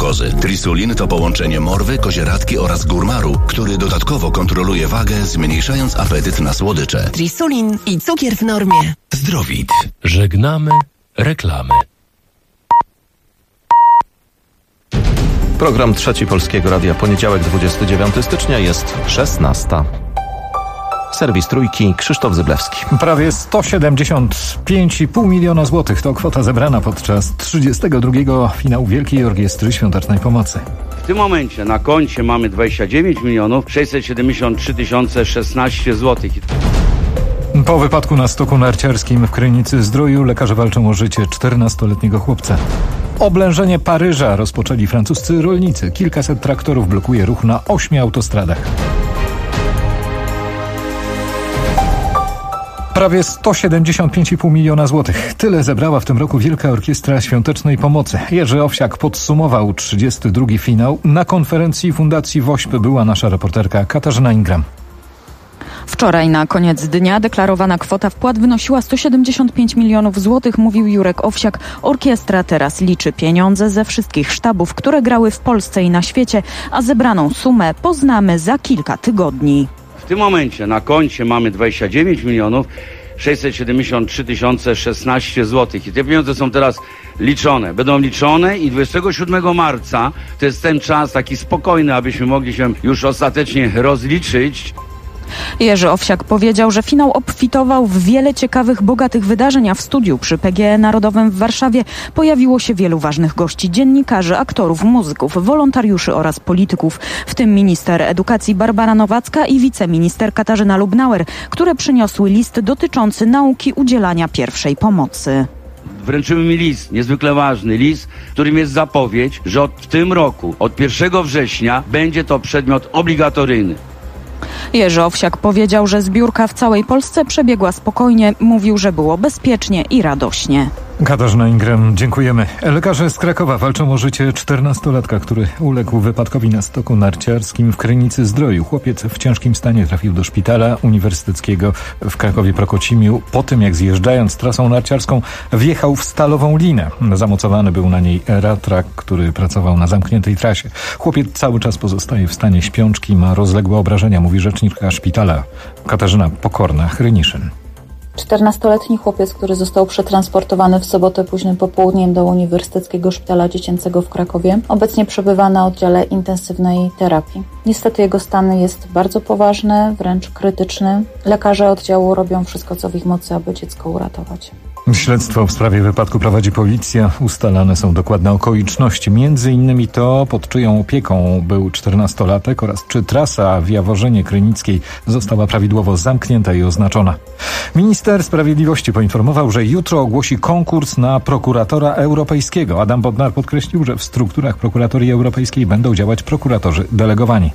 glukozy. Trisulin to połączenie morwy, kozieradki oraz górmaru, który dodatkowo kontroluje wagę, zmniejszając apetyt na słodycze. Trisulin i cukier w normie. Zdrowit. Żegnamy reklamy. Program Trzeci Polskiego Radia, poniedziałek 29 stycznia, jest 16. Serwis Trójki, Krzysztof Zyblewski. Prawie 175,5 miliona złotych to kwota zebrana podczas 32. finału Wielkiej Orkiestry Świątecznej Pomocy. W tym momencie na koncie mamy 29 673 016 zł. Po wypadku na stoku narciarskim w Krynicy-Zdroju lekarze walczą o życie 14-letniego chłopca. Oblężenie Paryża rozpoczęli francuscy rolnicy. Kilkaset traktorów blokuje ruch na 8 autostradach. Prawie 175,5 miliona złotych. Tyle zebrała w tym roku Wielka Orkiestra Świątecznej Pomocy. Jerzy Owsiak podsumował 32. finał. Na konferencji Fundacji WOŚP była nasza reporterka Katarzyna Ingram. Wczoraj na koniec dnia deklarowana kwota wpłat wynosiła 175 milionów złotych, mówił Jurek Owsiak. Orkiestra teraz liczy pieniądze ze wszystkich sztabów, które grały w Polsce i na świecie, a zebraną sumę poznamy za kilka tygodni. W tym momencie na koncie mamy 29 673 016 zł. I te pieniądze są teraz liczone. Będą liczone i 27 marca to jest ten czas taki spokojny, abyśmy mogli się już ostatecznie rozliczyć. Jerzy Owsiak powiedział, że finał obfitował w wiele ciekawych, bogatych wydarzeń, a w studiu przy PGE Narodowym w Warszawie pojawiło się wielu ważnych gości, dziennikarzy, aktorów, muzyków, wolontariuszy oraz polityków, w tym minister edukacji Barbara Nowacka i wiceminister Katarzyna Lubnauer, które przyniosły list dotyczący nauki udzielania pierwszej pomocy. Wręczyły mi list, niezwykle ważny list, w którym jest zapowiedź, że w tym roku, od 1 września będzie to przedmiot obligatoryjny. Jerzy Owsiak powiedział, że zbiórka w całej Polsce przebiegła spokojnie. Mówił, że było bezpiecznie i radośnie. Katarzyna Ingram, dziękujemy. Lekarze z Krakowa walczą o życie 14-latka, który uległ wypadkowi na stoku narciarskim w Krynicy-Zdroju. Chłopiec w ciężkim stanie trafił do szpitala uniwersyteckiego w Krakowie-Prokocimiu po tym, jak zjeżdżając trasą narciarską wjechał w stalową linę. Zamocowany był na niej ratrak, który pracował na zamkniętej trasie. Chłopiec cały czas pozostaje w stanie śpiączki, ma rozległe obrażenia, mówi rzeczniczka szpitala Katarzyna Pokorna-Hryniszyn. 14-letni chłopiec, który został przetransportowany w sobotę późnym popołudniem do Uniwersyteckiego Szpitala Dziecięcego w Krakowie, obecnie przebywa na oddziale intensywnej terapii. Niestety jego stan jest bardzo poważny, wręcz krytyczny. Lekarze oddziału robią wszystko, co w ich mocy, aby dziecko uratować. Śledztwo w sprawie wypadku prowadzi policja. Ustalane są dokładne okoliczności. Między innymi to, pod czyją opieką był 14-latek oraz czy trasa w Jaworzynie Krynickiej została prawidłowo zamknięta i oznaczona. Minister Sprawiedliwości poinformował, że jutro ogłosi konkurs na prokuratora europejskiego. Adam Bodnar podkreślił, że w strukturach prokuratorii europejskiej będą działać prokuratorzy delegowani.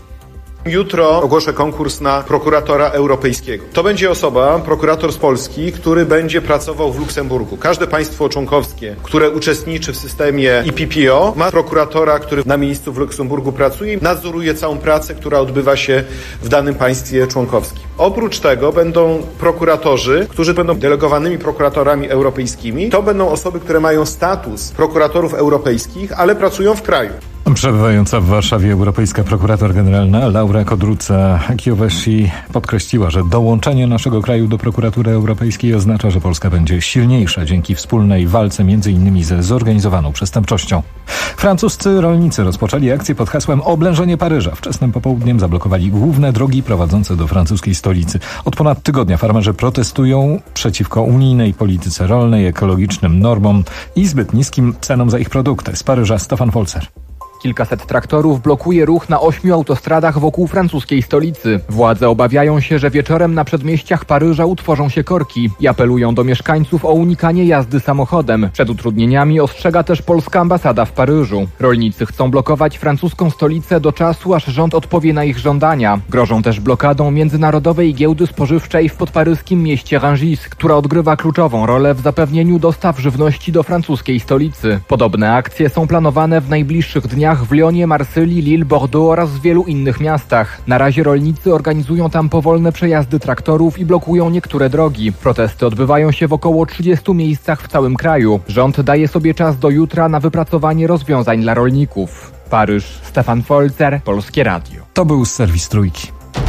Jutro ogłoszę konkurs na prokuratora europejskiego. To będzie osoba, prokurator z Polski, który będzie pracował w Luksemburgu. Każde państwo członkowskie, które uczestniczy w systemie EPPO, ma prokuratora, który na miejscu w Luksemburgu pracuje i nadzoruje całą pracę, która odbywa się w danym państwie członkowskim. Oprócz tego będą prokuratorzy, którzy będą delegowanymi prokuratorami europejskimi. To będą osoby, które mają status prokuratorów europejskich, ale pracują w kraju. Przebywająca w Warszawie europejska prokurator generalna Laura Kodruca-Kövesi podkreśliła, że dołączenie naszego kraju do prokuratury europejskiej oznacza, że Polska będzie silniejsza dzięki wspólnej walce m.in. ze zorganizowaną przestępczością. Francuscy rolnicy rozpoczęli akcję pod hasłem Oblężenie Paryża. Wczesnym popołudniem zablokowali główne drogi prowadzące do francuskiej stolicy. Od ponad tygodnia farmerzy protestują przeciwko unijnej polityce rolnej, ekologicznym normom i zbyt niskim cenom za ich produkty. Z Paryża Stefan Folzer. Kilkaset traktorów blokuje ruch na 8 autostradach wokół francuskiej stolicy. Władze obawiają się, że wieczorem na przedmieściach Paryża utworzą się korki i apelują do mieszkańców o unikanie jazdy samochodem. Przed utrudnieniami ostrzega też polska ambasada w Paryżu. Rolnicy chcą blokować francuską stolicę do czasu, aż rząd odpowie na ich żądania. Grożą też blokadą międzynarodowej giełdy spożywczej w podparyskim mieście Rungis, która odgrywa kluczową rolę w zapewnieniu dostaw żywności do francuskiej stolicy. Podobne akcje są planowane w najbliższych dniach w Lyonie, Marsylii, Lille, Bordeaux oraz w wielu innych miastach. Na razie rolnicy organizują tam powolne przejazdy traktorów i blokują niektóre drogi. Protesty odbywają się w około 30 miejscach w całym kraju. Rząd daje sobie czas do jutra na wypracowanie rozwiązań dla rolników. Paryż. Stefan Folzer, Polskie Radio. To był serwis Trójki.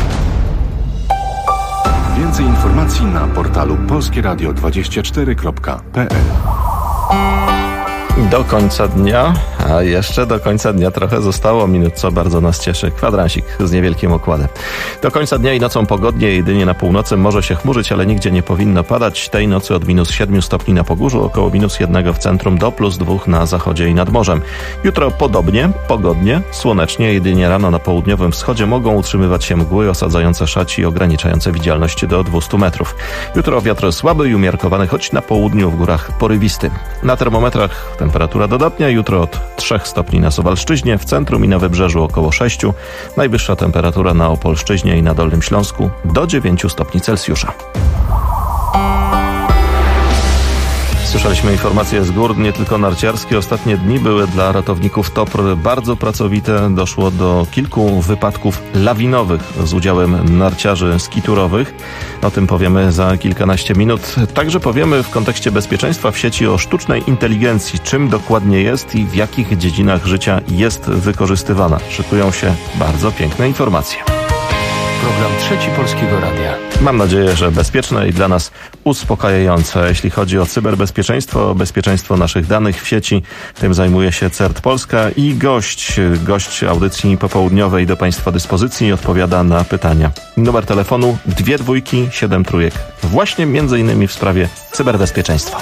Więcej informacji na portalu polskieradio24.pl. Do końca dnia, a jeszcze do końca dnia trochę zostało minut, co bardzo nas cieszy. Kwadransik z niewielkim okładem. Do końca dnia i nocą pogodnie, jedynie na północy może się chmurzyć, ale nigdzie nie powinno padać. Tej nocy od -7 stopni na Pogórzu, około -1 w centrum, do +2 na zachodzie i nad morzem. Jutro podobnie, pogodnie, słonecznie, jedynie rano na południowym wschodzie mogą utrzymywać się mgły osadzające szać i ograniczające widzialność do 200 metrów. Jutro wiatr słaby i umiarkowany, choć na południu w górach porywisty. Na termometrach temperatura dodatnia, jutro od 3 stopni na Suwalszczyźnie, w centrum i na Wybrzeżu około 6. Najwyższa temperatura na Opolszczyźnie i na Dolnym Śląsku do 9 stopni Celsjusza. Słyszeliśmy informacje z gór, nie tylko narciarskie. Ostatnie dni były dla ratowników TOPR bardzo pracowite. Doszło do kilku wypadków lawinowych z udziałem narciarzy skiturowych. O tym powiemy za kilkanaście minut. Także powiemy w kontekście bezpieczeństwa w sieci o sztucznej inteligencji. Czym dokładnie jest i w jakich dziedzinach życia jest wykorzystywana. Szykują się bardzo piękne informacje. Program Trzeci Polskiego Radia. Mam nadzieję, że bezpieczne i dla nas uspokajające. Jeśli chodzi o cyberbezpieczeństwo, o bezpieczeństwo naszych danych w sieci, tym zajmuje się CERT Polska i gość audycji popołudniowej do Państwa dyspozycji odpowiada na pytania. Numer telefonu 2273. Właśnie między innymi w sprawie cyberbezpieczeństwa.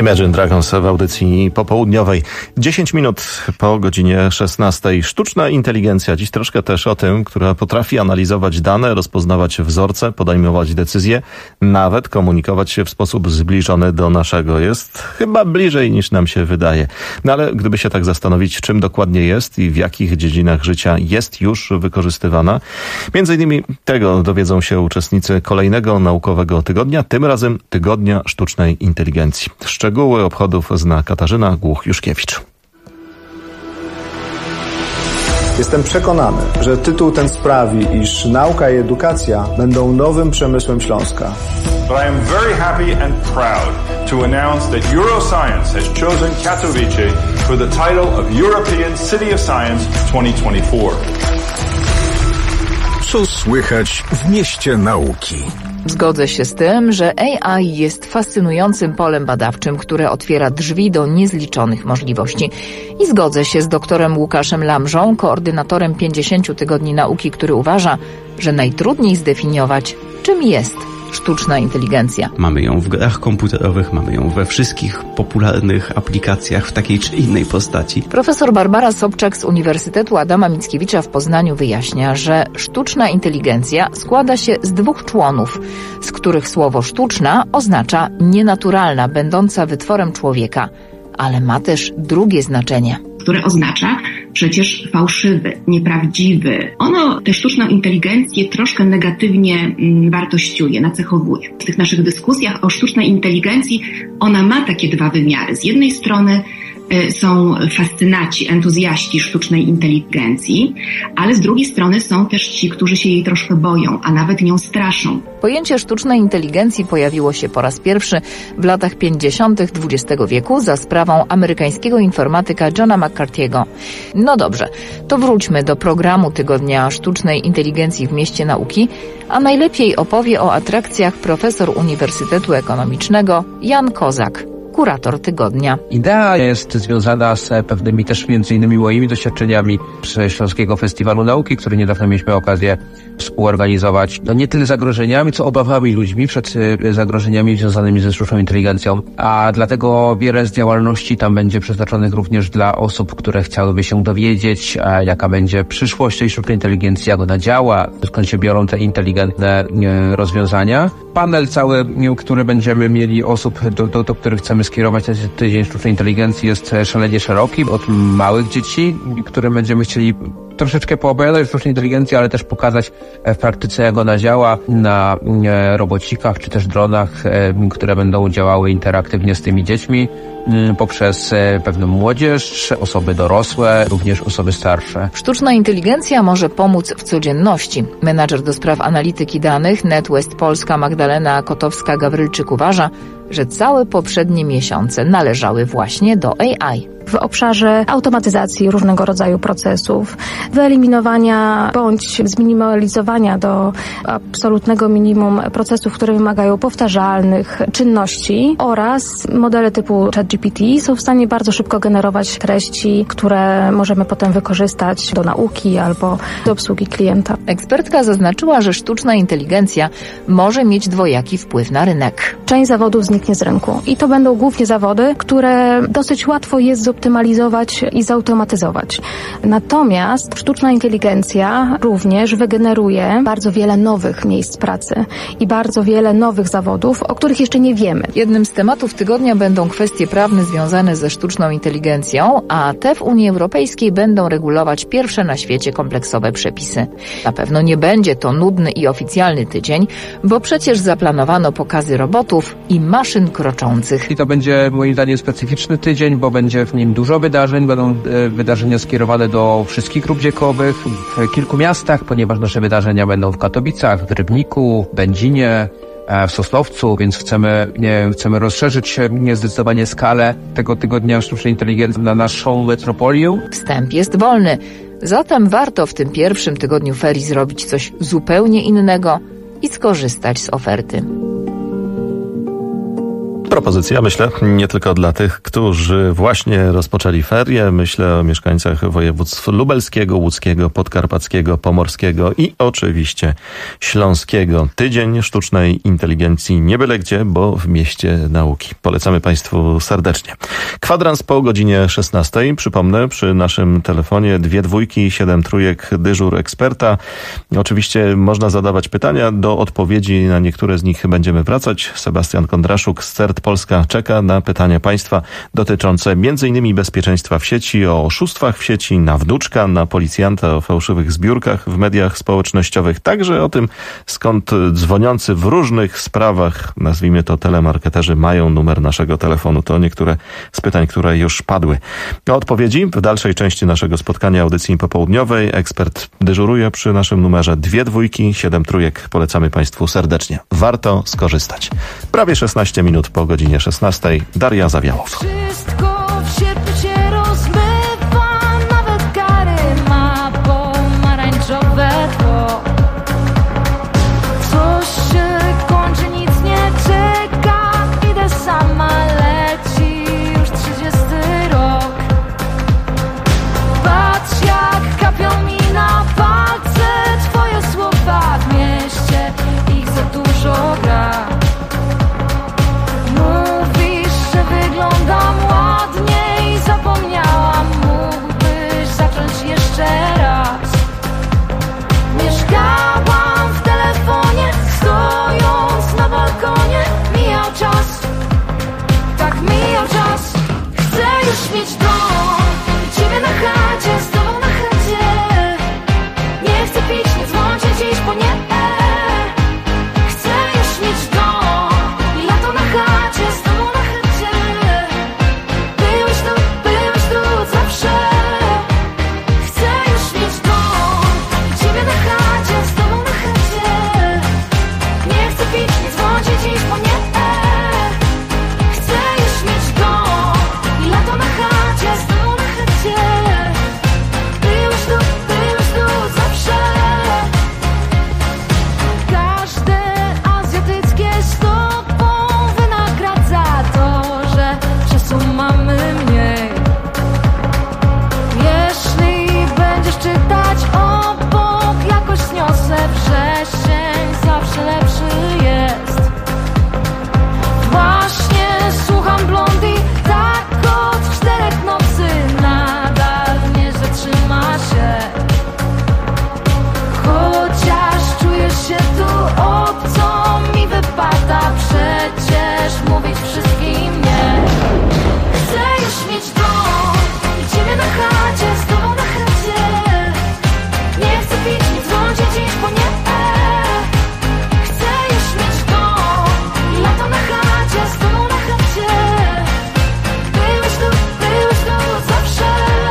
Imagine Dragons w audycji popołudniowej. 10 minut po godzinie 16. Sztuczna inteligencja. Dziś troszkę też o tym, która potrafi analizować dane, rozpoznawać wzorce, podejmować decyzje, nawet komunikować się w sposób zbliżony do naszego. Jest chyba bliżej niż nam się wydaje. No ale gdyby się tak zastanowić, czym dokładnie jest i w jakich dziedzinach życia jest już wykorzystywana, między innymi tego dowiedzą się uczestnicy kolejnego naukowego tygodnia, tym razem Tygodnia Sztucznej Inteligencji. Szczegóły obchodów zna Katarzyna Głuch-Juszkiewicz. Jestem przekonany, że tytuł ten sprawi, iż nauka i edukacja będą nowym przemysłem Śląska. But I am very happy and proud to announce that Euroscience has chosen Katowice for the title of European City of Science 2024. Co słychać w mieście nauki? Zgodzę się z tym, że AI jest fascynującym polem badawczym, które otwiera drzwi do niezliczonych możliwości. I zgodzę się z doktorem Łukaszem Lamżą, koordynatorem 50 tygodni nauki, który uważa, że najtrudniej zdefiniować, czym jest sztuczna inteligencja. Mamy ją w grach komputerowych, mamy ją we wszystkich popularnych aplikacjach w takiej czy innej postaci. Profesor Barbara Sobczak z Uniwersytetu Adama Mickiewicza w Poznaniu wyjaśnia, że sztuczna inteligencja składa się z dwóch członów, z których słowo sztuczna oznacza nienaturalna, będąca wytworem człowieka, ale ma też drugie znaczenie, które oznacza przecież fałszywy, nieprawdziwy. Ono tę sztuczną inteligencję troszkę negatywnie wartościuje, nacechowuje. W tych naszych dyskusjach o sztucznej inteligencji ona ma takie dwa wymiary. Z jednej strony są fascynaci, entuzjaści sztucznej inteligencji, ale z drugiej strony są też ci, którzy się jej troszkę boją, a nawet nią straszą. Pojęcie sztucznej inteligencji pojawiło się po raz pierwszy w latach 50. XX wieku za sprawą amerykańskiego informatyka Johna McCarthy'ego. No dobrze, to wróćmy do programu Tygodnia Sztucznej Inteligencji w Mieście Nauki, a najlepiej opowie o atrakcjach profesor Uniwersytetu Ekonomicznego Jan Kozak, kurator tygodnia. Idea jest związana z pewnymi też między innymi moimi doświadczeniami z Śląskiego Festiwalu Nauki, który niedawno mieliśmy okazję współorganizować. No nie tyle zagrożeniami, co obawami ludźmi przed zagrożeniami związanymi ze sztuczną inteligencją. A dlatego wiele z działalności tam będzie przeznaczonych również dla osób, które chciałyby się dowiedzieć, jaka będzie przyszłość tej sztucznej inteligencji, jak ona działa, skąd się biorą te inteligentne rozwiązania. Panel cały, który będziemy mieli osób, do których chcemy skierować ten tydzień sztucznej inteligencji, jest szalenie szeroki, od małych dzieci, którym będziemy chcieli troszeczkę poopowiadać o sztucznej inteligencji, ale też pokazać w praktyce, jak ona działa na robocikach czy też dronach, które będą działały interaktywnie z tymi dziećmi, poprzez pewną młodzież, osoby dorosłe, również osoby starsze. Sztuczna inteligencja może pomóc w codzienności. Menadżer do spraw analityki danych NetWest Polska Magdalena Kotowska-Gawrylczyk uważa, że całe poprzednie miesiące należały właśnie do AI. W obszarze automatyzacji różnego rodzaju procesów, wyeliminowania bądź zminimalizowania do absolutnego minimum procesów, które wymagają powtarzalnych czynności, oraz modele typu ChatGPT są w stanie bardzo szybko generować treści, które możemy potem wykorzystać do nauki albo do obsługi klienta. Ekspertka zaznaczyła, że sztuczna inteligencja może mieć dwojaki wpływ na rynek. Część zawodów zniknie z rynku i to będą głównie zawody, które dosyć łatwo jest zoptymalizować i zautomatyzować. Natomiast sztuczna inteligencja również wygeneruje bardzo wiele nowych miejsc pracy i bardzo wiele nowych zawodów, o których jeszcze nie wiemy. Jednym z tematów tygodnia będą kwestie prawne związane ze sztuczną inteligencją, a te w Unii Europejskiej będą regulować pierwsze na świecie kompleksowe przepisy. Na pewno nie będzie to nudny i oficjalny tydzień, bo przecież zaplanowano pokazy robotów i maszyn kroczących. I to będzie moim zdaniem specyficzny tydzień, bo będzie w nim dużo wydarzeń. Będą wydarzenia skierowane do wszystkich grup wiekowych w kilku miastach, ponieważ nasze wydarzenia będą w Katowicach, w Rybniku, Będzinie, w Sosnowcu, więc chcemy rozszerzyć zdecydowanie skalę tego tygodnia sztucznej inteligencji na naszą metropolię. Wstęp jest wolny, zatem warto w tym pierwszym tygodniu ferii zrobić coś zupełnie innego i skorzystać z oferty. Propozycja, myślę, nie tylko dla tych, którzy właśnie rozpoczęli ferie. Myślę o mieszkańcach województw lubelskiego, łódzkiego, podkarpackiego, pomorskiego i oczywiście śląskiego. Tydzień sztucznej inteligencji nie byle gdzie, bo w mieście nauki. Polecamy Państwu serdecznie. Kwadrans po godzinie 16. Przypomnę, przy naszym telefonie 2 dwójki, 7 trójek, dyżur eksperta. Oczywiście można zadawać pytania, do odpowiedzi na niektóre z nich będziemy wracać. Sebastian Kondraszuk z CERT Polska czeka na pytania Państwa dotyczące m.in. bezpieczeństwa w sieci, o oszustwach w sieci, na wnuczka, na policjanta, o fałszywych zbiórkach w mediach społecznościowych, także o tym, skąd dzwoniący w różnych sprawach, nazwijmy to telemarketerzy, mają numer naszego telefonu. To niektóre z pytań, które już padły. O odpowiedzi w dalszej części naszego spotkania audycji popołudniowej. Ekspert dyżuruje przy naszym numerze 2 dwójki, 7 trójek. Polecamy Państwu serdecznie. Warto skorzystać. Prawie 16 minut po godzinie 16. Daria Zawiałow. Wszystko w sierpniu się rozmywa, nawet kary ma pomarańczowe tło. Coś się kończy, nic nie czeka, idę sama, leci już 30 rok. Patrz jak kapią mi na palce twoje słowa, w mieście ich za dużo gra. Mówisz, że wyglądam ładnie i zapomniałam, mógłbyś zacząć jeszcze raz. Mieszkałam w telefonie, stojąc na balkonie. Mijał czas, tak mijał czas. Chcę już mieć dom, ciebie na chacie, z tobą na chacie. Nie chcę pić, nie dzwonić dziś, bo nie. Chcę już mieć dom i lato na chacie, z tobą na chacie. Byłeś tu zawsze. Chcę już mieć dom i ciebie na chacie, z tobą na chacie. Nie chcę pić, nie dzwonić dziś, bo nie. Chcę już mieć dom i lato na chacie, z tobą na chacie. Byłeś tu zawsze. Każde azjatyckie z tobą wynagradza to, że czasu mamy mniej. Jeśli będziesz czytać obok, jakoś zniosę wrzesień, zawsze lepszy jest. Właśnie słucham Blondie, tak od 4 nocy, nadal nie zatrzyma się. Chociaż czuję się tu obco, mi wypada przecież mówić wszystkim nie. Chcę już mieć dom i ciebie na chacie, z tobą na chacie. Nie chcę pić, nie dzwonić dziś, bo nie. Chcę już mieć dom i lato na chacie, z tobą na chacie. Byłeś tu zawsze.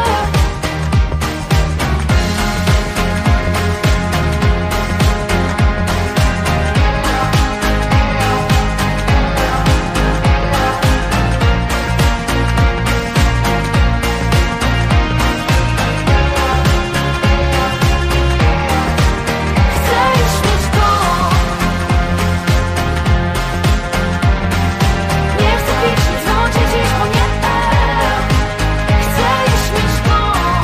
Chcę już mieć dom. Nie chcę pić, nie dzwonić dziś, bo nie. Chcę już mieć dom.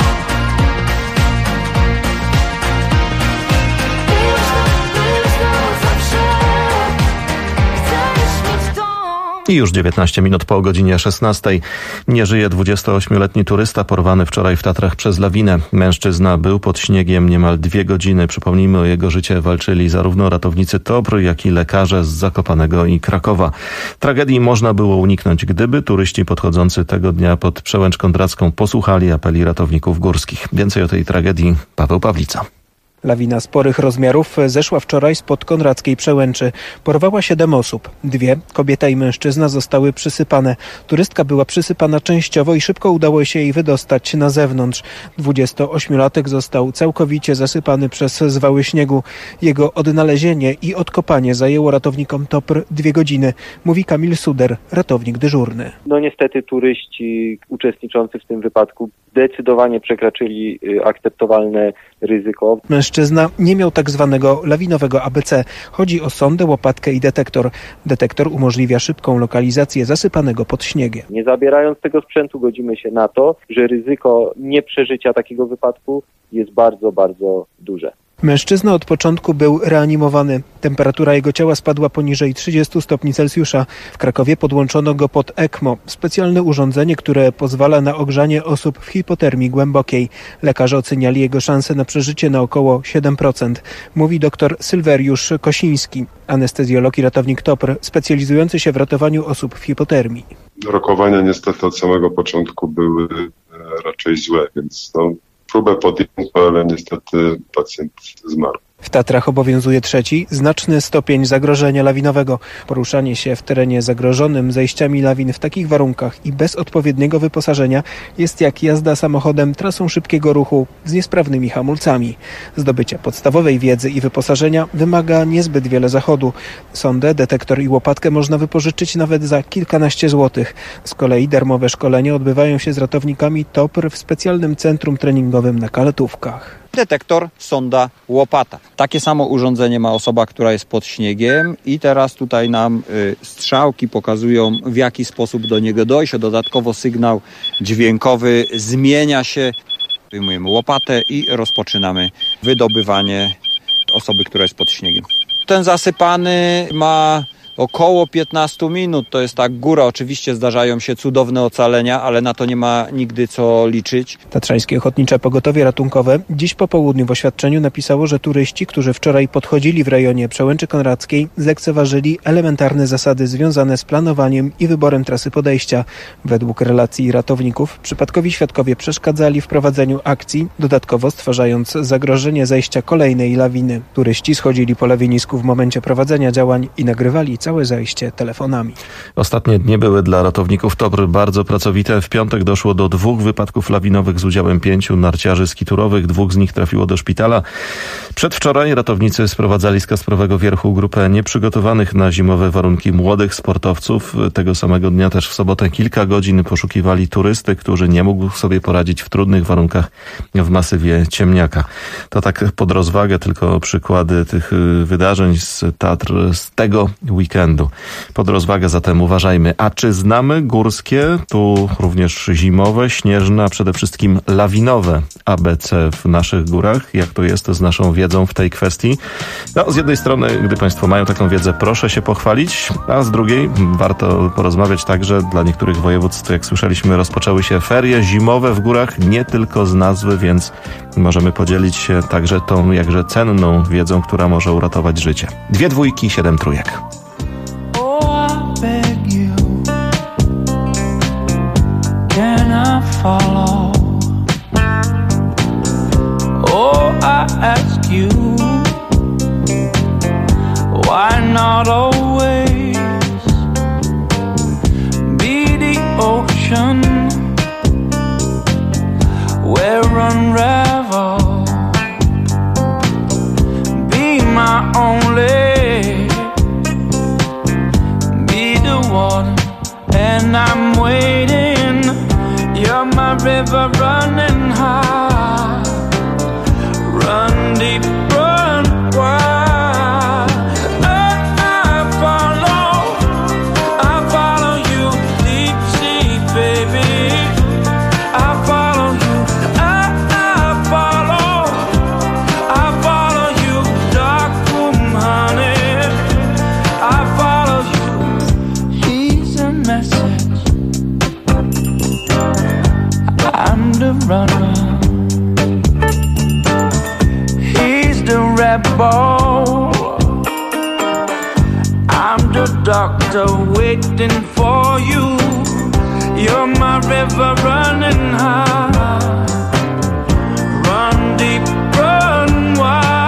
Byłeś tu zawsze. Chcę już mieć dom. I już 19 minut po godzinie 16. Nie żyje 28-letni turysta porwany wczoraj w Tatrach przez lawinę. Mężczyzna był pod śniegiem niemal 2 godziny. Przypomnijmy, o jego życie walczyli zarówno ratownicy TOPR, jak i lekarze z Zakopanego i Krakowa. Tragedii można było uniknąć, gdyby turyści podchodzący tego dnia pod Przełęcz Kondracką posłuchali apeli ratowników górskich. Więcej o tej tragedii Paweł Pawlica. Lawina sporych rozmiarów zeszła wczoraj spod Konrackiej Przełęczy. Porwała 7 osób. 2, kobieta i mężczyzna, zostały przysypane. Turystka była przysypana częściowo i szybko udało się jej wydostać na zewnątrz. 28-latek został całkowicie zasypany przez zwały śniegu. Jego odnalezienie i odkopanie zajęło ratownikom TOPR 2 godziny, mówi Kamil Suder, ratownik dyżurny. No niestety turyści uczestniczący w tym wypadku zdecydowanie przekraczyli akceptowalne ryzyko. Mężczyzna nie miał tak zwanego lawinowego ABC. Chodzi o sondę, łopatkę i detektor. Detektor umożliwia szybką lokalizację zasypanego pod śniegiem. Nie zabierając tego sprzętu, godzimy się na to, że ryzyko nieprzeżycia takiego wypadku jest bardzo, bardzo duże. Mężczyzna od początku był reanimowany. Temperatura jego ciała spadła poniżej 30 stopni Celsjusza. W Krakowie podłączono go pod ECMO, specjalne urządzenie, które pozwala na ogrzanie osób w hipotermii głębokiej. Lekarze oceniali jego szanse na przeżycie na około 7%. Mówi dr Sylweriusz Kosiński, anestezjolog i ratownik TOPR, specjalizujący się w ratowaniu osób w hipotermii. Rokowania niestety od samego początku były raczej złe, więc próbę podjęto, ale niestety pacjent zmarł. W Tatrach obowiązuje trzeci, znaczny stopień zagrożenia lawinowego. Poruszanie się w terenie zagrożonym zejściami lawin w takich warunkach i bez odpowiedniego wyposażenia jest jak jazda samochodem trasą szybkiego ruchu z niesprawnymi hamulcami. Zdobycie podstawowej wiedzy i wyposażenia wymaga niezbyt wiele zachodu. Sondę, detektor i łopatkę można wypożyczyć nawet za kilkanaście złotych. Z kolei darmowe szkolenia odbywają się z ratownikami TOPR w specjalnym centrum treningowym na Kaletówkach. Detektor, sonda, łopata. Takie samo urządzenie ma osoba, która jest pod śniegiem i teraz tutaj nam strzałki pokazują, w jaki sposób do niego dojść. Dodatkowo sygnał dźwiękowy zmienia się. Wyjmujemy łopatę i rozpoczynamy wydobywanie osoby, która jest pod śniegiem. Ten zasypany ma około 15 minut, to jest tak góra. Oczywiście zdarzają się cudowne ocalenia, ale na to nie ma nigdy co liczyć. Tatrzańskie Ochotnicze Pogotowie Ratunkowe dziś po południu w oświadczeniu napisało, że turyści, którzy wczoraj podchodzili w rejonie Przełęczy Konradzkiej, zlekceważyli elementarne zasady związane z planowaniem i wyborem trasy podejścia. Według relacji ratowników przypadkowi świadkowie przeszkadzali w prowadzeniu akcji, dodatkowo stwarzając zagrożenie zejścia kolejnej lawiny. Turyści schodzili po lawinisku w momencie prowadzenia działań i nagrywali całe zajście telefonami. Ostatnie dni były dla ratowników TOPR bardzo pracowite. W piątek doszło do 2 wypadków lawinowych z udziałem 5 narciarzy skiturowych. 2 z nich trafiło do szpitala. Przedwczoraj ratownicy sprowadzali z Kasprowego Wierchu grupę nieprzygotowanych na zimowe warunki młodych sportowców. Tego samego dnia też w sobotę kilka godzin poszukiwali turysty, który nie mógł sobie poradzić w trudnych warunkach w masywie Ciemniaka. To tak pod rozwagę tylko przykłady tych wydarzeń z Tatr z tego weekendu. Pod rozwagę zatem uważajmy. A czy znamy górskie, tu również zimowe, śnieżne, a przede wszystkim lawinowe ABC w naszych górach? Jak to jest z naszą wiedzą w tej kwestii? Z jednej strony, gdy Państwo mają taką wiedzę, proszę się pochwalić, a z drugiej warto porozmawiać także. Dla niektórych województw, jak słyszeliśmy, rozpoczęły się ferie zimowe w górach, nie tylko z nazwy, więc możemy podzielić się także tą jakże cenną wiedzą, która może uratować życie. 2 dwójki, 7 trójek. Beg you, can I follow? Oh, I ask you, why not always be the ocean where unravel, be my only water, and I'm waiting. You're my river running high, run deep, run wide. I follow you, deep sea, baby. I follow you, I follow you, dark room, honey. I follow you. Message. I'm the runner, he's the rebel. I'm the doctor waiting for you. You're my river running high, run deep, run wide.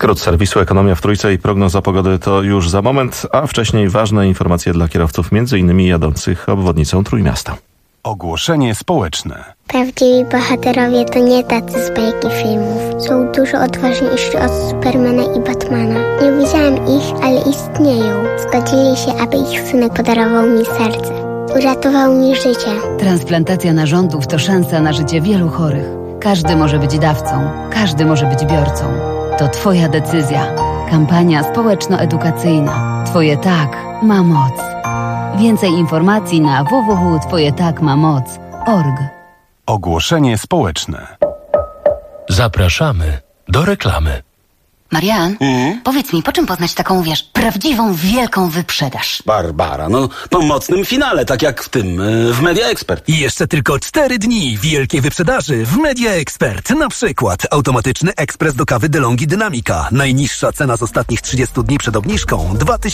Skrót serwisu Ekonomia w Trójce i prognoza pogody to już za moment, a wcześniej ważne informacje dla kierowców, m.in. jadących obwodnicą Trójmiasta. Ogłoszenie społeczne. Prawdziwi bohaterowie to nie tacy z bajki filmów. Są dużo odważniejsi od Supermana i Batmana. Nie widziałem ich, ale istnieją. Zgodzili się, aby ich synek podarował mi serce. Uratował mi życie. Transplantacja narządów to szansa na życie wielu chorych. Każdy może być dawcą, każdy może być biorcą. To Twoja decyzja. Kampania społeczno-edukacyjna. Twoje tak ma moc. Więcej informacji na www.twojetakmamoc.org. Ogłoszenie społeczne. Zapraszamy do reklamy. Marian, powiedz mi, po czym poznać taką, prawdziwą, wielką wyprzedaż? Barbara, po mocnym finale, tak jak w Media Expert. I jeszcze tylko 4 dni wielkiej wyprzedaży w Media Expert. Na przykład automatyczny ekspres do kawy DeLonghi Dynamika. Najniższa cena z ostatnich 30 dni przed obniżką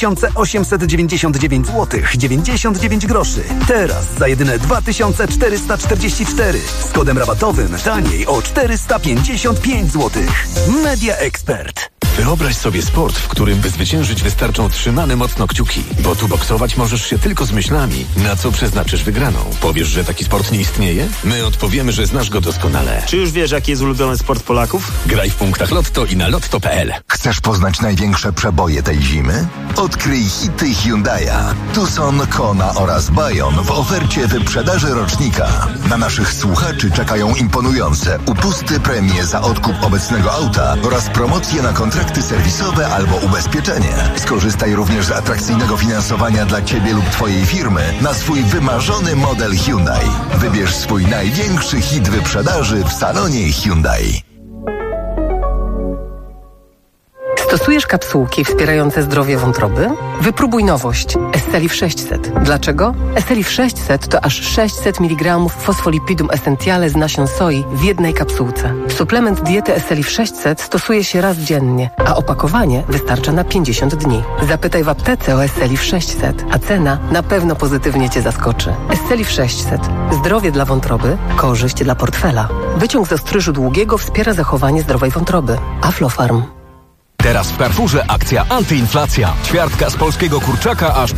2899 zł 99 groszy. Teraz za jedyne 2444. Z kodem rabatowym taniej o 455 zł. Media Expert. Wyobraź sobie sport, w którym by zwyciężyć wystarczą trzymane mocno kciuki, bo tu boksować możesz się tylko z myślami, na co przeznaczysz wygraną. Powiesz, że taki sport nie istnieje? My odpowiemy, że znasz go doskonale. Czy już wiesz, jaki jest ulubiony sport Polaków? Graj w punktach Lotto i na lotto.pl. Chcesz poznać największe przeboje tej zimy? Odkryj hity Hyundai'a. Tucson, Kona oraz Bayon w ofercie wyprzedaży rocznika. Na naszych słuchaczy czekają imponujące upusty, premie za odkup obecnego auta oraz promocje na kontrakty serwisowe albo ubezpieczenie. Skorzystaj również z atrakcyjnego finansowania dla Ciebie lub Twojej firmy na swój wymarzony model Hyundai. Wybierz swój największy hit wyprzedaży w salonie Hyundai. Stosujesz kapsułki wspierające zdrowie wątroby? Wypróbuj nowość Esselif 600. Dlaczego? Esselif 600 to aż 600 mg fosfolipidum essentiale z nasion soi w jednej kapsułce. Suplement diety Esselif 600 stosuje się raz dziennie, a opakowanie wystarcza na 50 dni. Zapytaj w aptece o Esselif 600, a cena na pewno pozytywnie Cię zaskoczy. Esselif 600. Zdrowie dla wątroby, korzyść dla portfela. Wyciąg z ostryżu długiego wspiera zachowanie zdrowej wątroby. Aflofarm. Teraz w Carrefourze akcja antyinflacja. Ćwiartka z polskiego kurczaka aż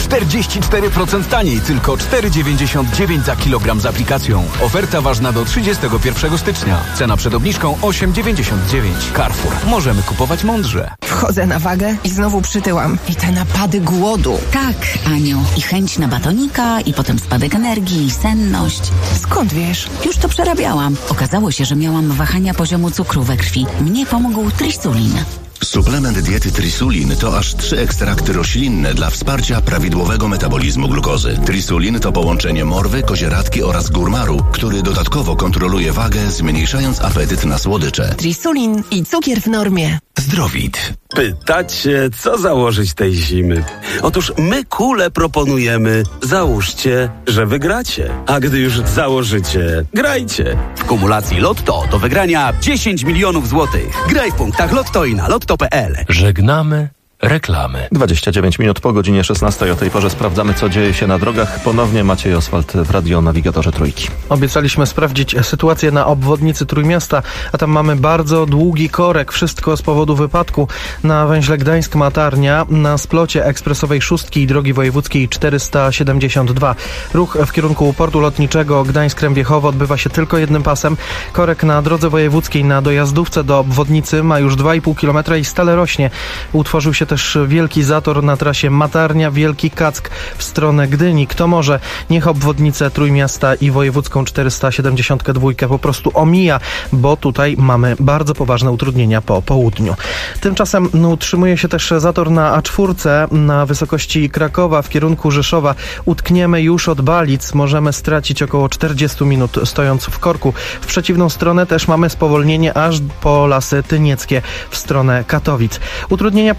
44% taniej, tylko 4,99 za kilogram z aplikacją. Oferta ważna do 31 stycznia. Cena przed obniżką 8,99. Carrefour. Możemy kupować mądrze. Wchodzę na wagę i znowu przytyłam. I te napady głodu. Tak, Aniu. I chęć na batonika, i potem spadek energii, i senność. Skąd wiesz? Już to przerabiałam. Okazało się, że miałam wahania poziomu cukru we krwi. Mnie pomógł Trisulin. Suplement diety Trisulin to aż 3 ekstrakty roślinne dla wsparcia prawidłowego metabolizmu glukozy. Trisulin to połączenie morwy, kozieradki oraz górmaru, który dodatkowo kontroluje wagę, zmniejszając apetyt na słodycze. Trisulin i cukier w normie. Zdrowit. Pytacie, co założyć tej zimy? Otóż my kule proponujemy. Załóżcie, że wygracie. A gdy już założycie, grajcie. W kumulacji Lotto do wygrania 10 milionów złotych. Graj w punktach Lotto i na lotto.pl. Żegnamy reklamy. 29 minut po godzinie 16. O tej porze sprawdzamy, co dzieje się na drogach. Ponownie Maciej Oswald w radionawigatorze Trójki. Obiecaliśmy sprawdzić sytuację na obwodnicy Trójmiasta, a tam mamy bardzo długi korek. Wszystko z powodu wypadku na węźle Gdańsk-Matarnia na splocie ekspresowej 6 i drogi wojewódzkiej 472. Ruch w kierunku portu lotniczego Gdańsk-Krębiechowo odbywa się tylko jednym pasem. Korek na drodze wojewódzkiej na dojazdówce do obwodnicy ma już 2,5 km i stale rośnie. Utworzył się też wielki zator na trasie Matarnia-Wielki Kack w stronę Gdyni. Kto może, niech obwodnicę Trójmiasta i wojewódzką 472 po prostu omija, bo tutaj mamy bardzo poważne utrudnienia po południu. Tymczasem utrzymuje się też zator na A4 na wysokości Krakowa w kierunku Rzeszowa. Utkniemy już od Balic. Możemy stracić około 40 minut stojąc w korku. W przeciwną stronę też mamy spowolnienie aż po Lasy Tynieckie w stronę Katowic. Utrudnienia powypadkowe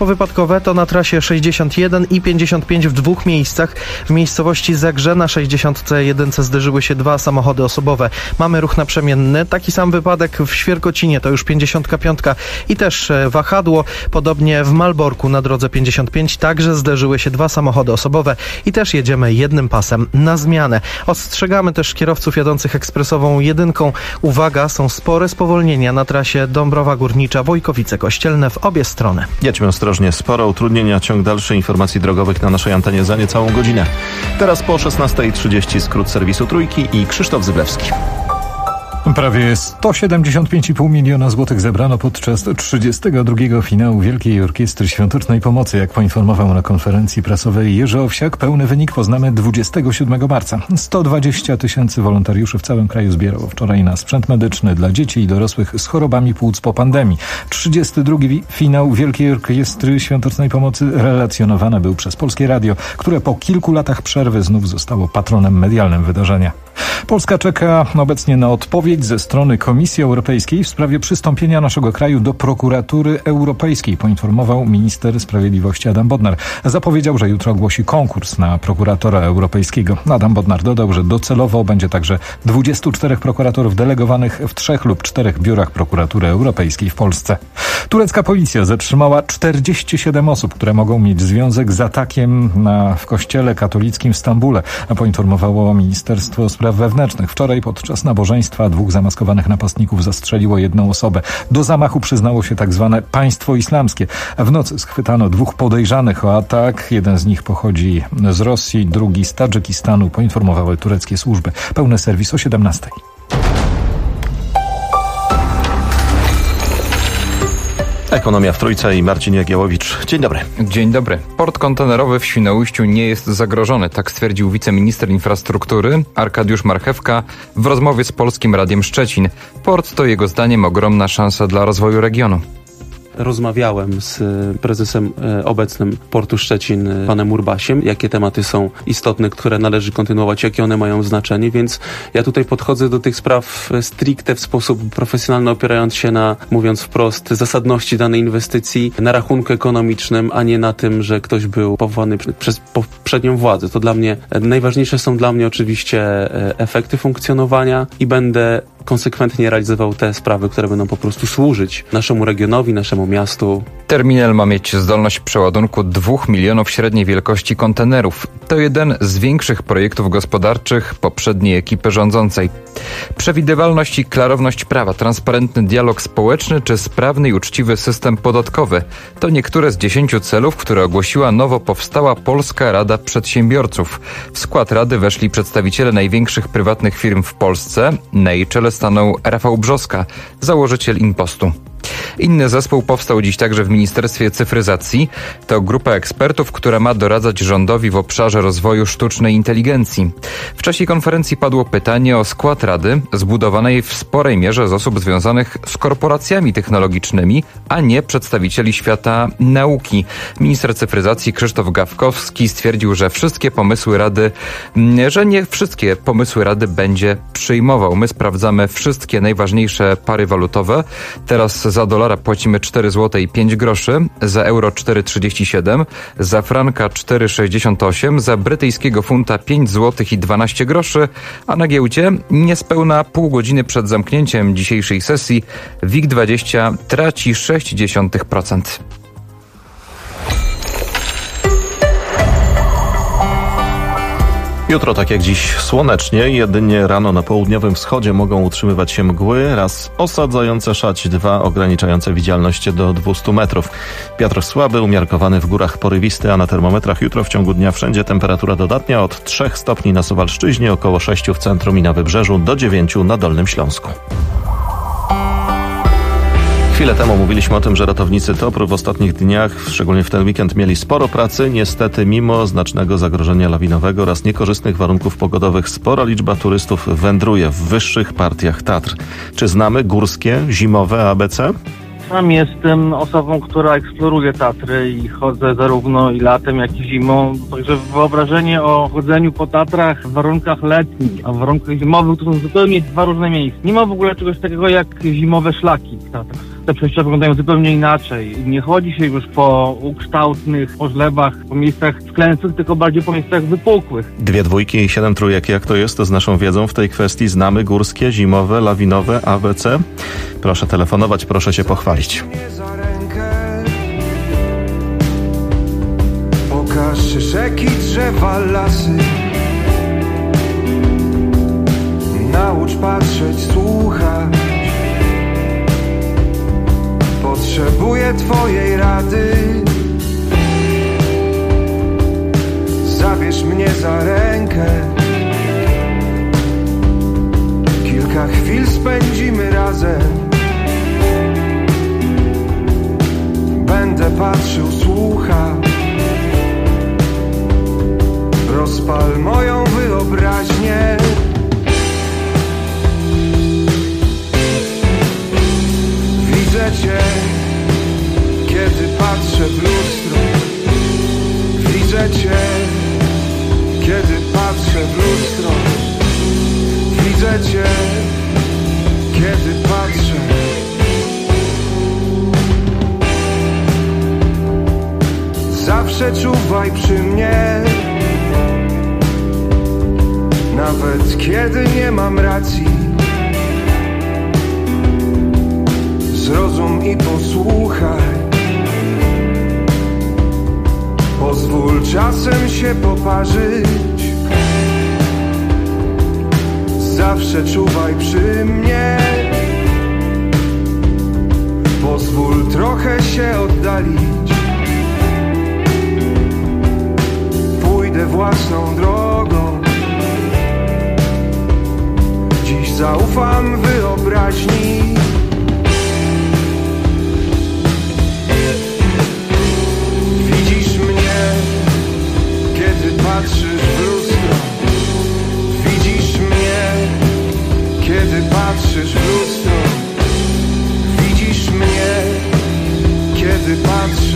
Piotrkowe to na trasie 61 i 55 w dwóch miejscach. W miejscowości Zegrze na 60C1 zderzyły się dwa samochody osobowe. Mamy ruch naprzemienny. Taki sam wypadek w Świerkocinie, to już 55 i też wahadło. Podobnie w Malborku na drodze 55 także zderzyły się dwa samochody osobowe i też jedziemy jednym pasem na zmianę. Ostrzegamy też kierowców jadących ekspresową 1. Uwaga, są spore spowolnienia na trasie Dąbrowa Górnicza, Wojkowice Kościelne w obie strony. Jedźmy ostrożnie, sporo utrudnienia, ciąg dalszy informacji drogowych na naszej antenie za niecałą godzinę. Teraz po 16:30 skrót serwisu Trójki i Krzysztof Zyblewski. Prawie 175,5 miliona złotych zebrano podczas 32. finału Wielkiej Orkiestry Świątecznej Pomocy. Jak poinformował na konferencji prasowej Jerzy Owsiak, pełny wynik poznamy 27 marca. 120 000 wolontariuszy w całym kraju zbierało wczoraj na sprzęt medyczny dla dzieci i dorosłych z chorobami płuc po pandemii. 32. finał Wielkiej Orkiestry Świątecznej Pomocy relacjonowany był przez Polskie Radio, które po kilku latach przerwy znów zostało patronem medialnym wydarzenia. Polska czeka obecnie na odpowiedź ze strony Komisji Europejskiej w sprawie przystąpienia naszego kraju do Prokuratury Europejskiej, poinformował minister sprawiedliwości Adam Bodnar. Zapowiedział, że jutro ogłosi konkurs na prokuratora europejskiego. Adam Bodnar dodał, że docelowo będzie także 24 prokuratorów delegowanych w 3 lub 4 biurach Prokuratury Europejskiej w Polsce. Turecka policja zatrzymała 47 osób, które mogą mieć związek z atakiem w kościele katolickim w Stambule, poinformowało Ministerstwo Spraw Wewnętrznych. Wczoraj podczas nabożeństwa 2 zamaskowanych napastników zastrzeliło jedną osobę. Do zamachu przyznało się tak zwane państwo islamskie. W nocy schwytano 2 podejrzanych o atak. Jeden z nich pochodzi z Rosji, drugi z Tadżykistanu, poinformowały tureckie służby. Pełny serwis o 17:00. Ekonomia w Trójce i Marcin Jagiełowicz. Dzień dobry. Dzień dobry. Port kontenerowy w Świnoujściu nie jest zagrożony, tak stwierdził wiceminister infrastruktury Arkadiusz Marchewka w rozmowie z Polskim Radiem Szczecin. Port to jego zdaniem ogromna szansa dla rozwoju regionu. Rozmawiałem z prezesem obecnym Portu Szczecin, panem Urbasiem, jakie tematy są istotne, które należy kontynuować, jakie one mają znaczenie, więc ja tutaj podchodzę do tych spraw stricte w sposób profesjonalny, opierając się na, mówiąc wprost, zasadności danej inwestycji, na rachunku ekonomicznym, a nie na tym, że ktoś był powołany przez poprzednią władzę. To dla mnie, najważniejsze są dla mnie oczywiście efekty funkcjonowania i będę konsekwentnie realizował te sprawy, które będą po prostu służyć naszemu regionowi, naszemu miastu. Terminal ma mieć zdolność przeładunku 2 milionów średniej wielkości kontenerów. To jeden z większych projektów gospodarczych poprzedniej ekipy rządzącej. Przewidywalność i klarowność prawa, transparentny dialog społeczny czy sprawny i uczciwy system podatkowy to niektóre z 10 celów, które ogłosiła nowo powstała Polska Rada Przedsiębiorców. W skład Rady weszli przedstawiciele największych prywatnych firm w Polsce. Na jej czele stanął Rafał Brzoska, założyciel Impostu. Inny zespół powstał dziś także w Ministerstwie Cyfryzacji. To grupa ekspertów, która ma doradzać rządowi w obszarze rozwoju sztucznej inteligencji. W czasie konferencji padło pytanie o skład Rady, zbudowanej w sporej mierze z osób związanych z korporacjami technologicznymi, a nie przedstawicieli świata nauki. Minister cyfryzacji Krzysztof Gawkowski stwierdził, że nie wszystkie pomysły Rady będzie przyjmował. My sprawdzamy wszystkie najważniejsze pary walutowe. Teraz za dolara płacimy 4 zł i 5 groszy, za euro 4,37, za franka 4,68, za brytyjskiego funta 5 zł i 12 groszy, a na giełdzie niespełna pół godziny przed zamknięciem dzisiejszej sesji WIG20 traci 0,6%. Jutro, tak jak dziś, słonecznie. Jedynie rano na południowym wschodzie mogą utrzymywać się mgły, raz osadzające szać, 2 ograniczające widzialność do 200 metrów. Wiatr słaby, umiarkowany w górach, porywisty, a na termometrach jutro w ciągu dnia wszędzie temperatura dodatnia od 3 stopni na Suwalszczyźnie, około 6 w centrum i na Wybrzeżu, do 9 na Dolnym Śląsku. Chwilę temu mówiliśmy o tym, że ratownicy TOPR w ostatnich dniach, szczególnie w ten weekend, mieli sporo pracy. Niestety, mimo znacznego zagrożenia lawinowego oraz niekorzystnych warunków pogodowych, spora liczba turystów wędruje w wyższych partiach Tatr. Czy znamy górskie, zimowe ABC? Sam jestem osobą, która eksploruje Tatry i chodzę zarówno i latem, jak i zimą. Także wyobrażenie o chodzeniu po Tatrach w warunkach letnich, a w warunkach zimowych to są zupełnie 2 różne miejsca. Nie ma w ogóle czegoś takiego jak zimowe szlaki w Tatrach. te przejścia wyglądają zupełnie inaczej. Nie chodzi się już po ukształtnych, po żlebach, po miejscach sklęcłych, tylko bardziej po miejscach wypukłych. 2 dwójki i 7 trójek. Jak to jest z naszą wiedzą w tej kwestii? Znamy górskie, zimowe, lawinowe, ABC? Proszę telefonować, proszę się pochwalić. Pokaż rzeki, drzewa, lasy. Naucz patrzeć, słuchać. Potrzebuję twojej rady. Zabierz mnie za rękę. Kilka chwil spędzimy razem. Będę patrzył, słuchał. Rozpal moją wyobraźnię. Widzę cię, kiedy patrzę w lustro. Widzę cię, kiedy patrzę w lustro. Widzę cię, kiedy patrzę. Zawsze czuwaj przy mnie. Nawet kiedy nie mam racji. Zrozum i posłuchaj. Pozwól czasem się poparzyć. Zawsze czuwaj przy mnie. Pozwól trochę się oddalić. Pójdę własną drogą. Dziś zaufam wyobraźni. Widzisz mnie, kiedy patrzysz w lustro. Widzisz mnie, kiedy patrzysz w lustro. Widzisz mnie, kiedy patrzysz.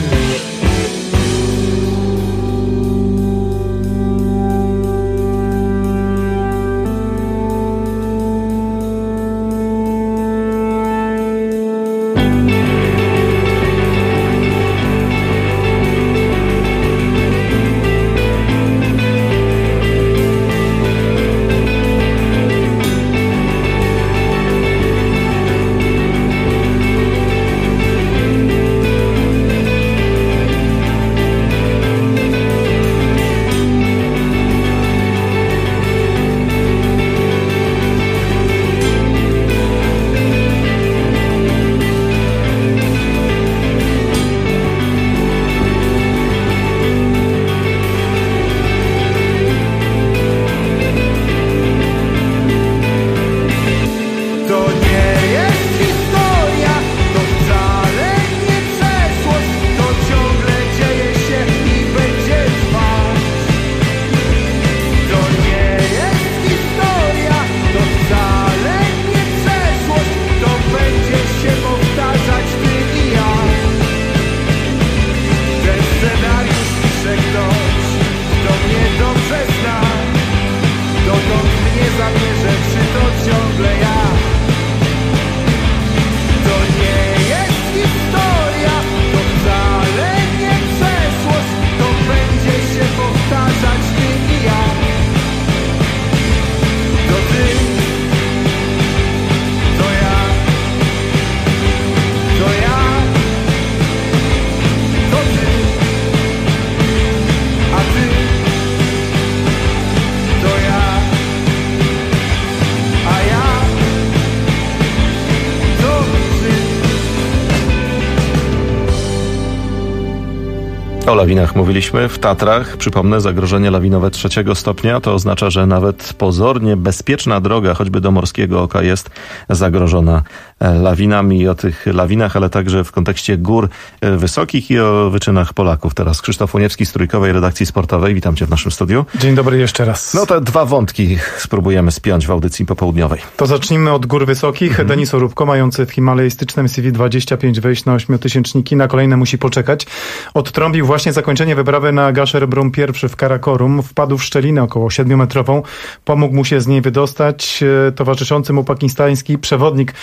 O lawinach mówiliśmy w Tatrach. Przypomnę, zagrożenie lawinowe 3 stopnia. To oznacza, że nawet pozornie bezpieczna droga, choćby do Morskiego Oka, jest zagrożona lawinami. I o tych lawinach, ale także w kontekście gór wysokich i o wyczynach Polaków. Teraz Krzysztof Uniewski z Trójkowej Redakcji Sportowej. Witam cię w naszym studiu. Dzień dobry jeszcze raz. No te 2 wątki spróbujemy spiąć w audycji popołudniowej. To zacznijmy od gór wysokich. Denis Orubko, mający w himalajstycznym CV 25 wejść na 8000, na kolejne musi poczekać. Odtrąbił właśnie zakończenie wyprawy na Gasher Brum I w Karakorum. Wpadł w szczelinę około 7-metrową. Pomógł mu się z niej wydostać towarzyszący mu pakistański przewodnik rozpoczął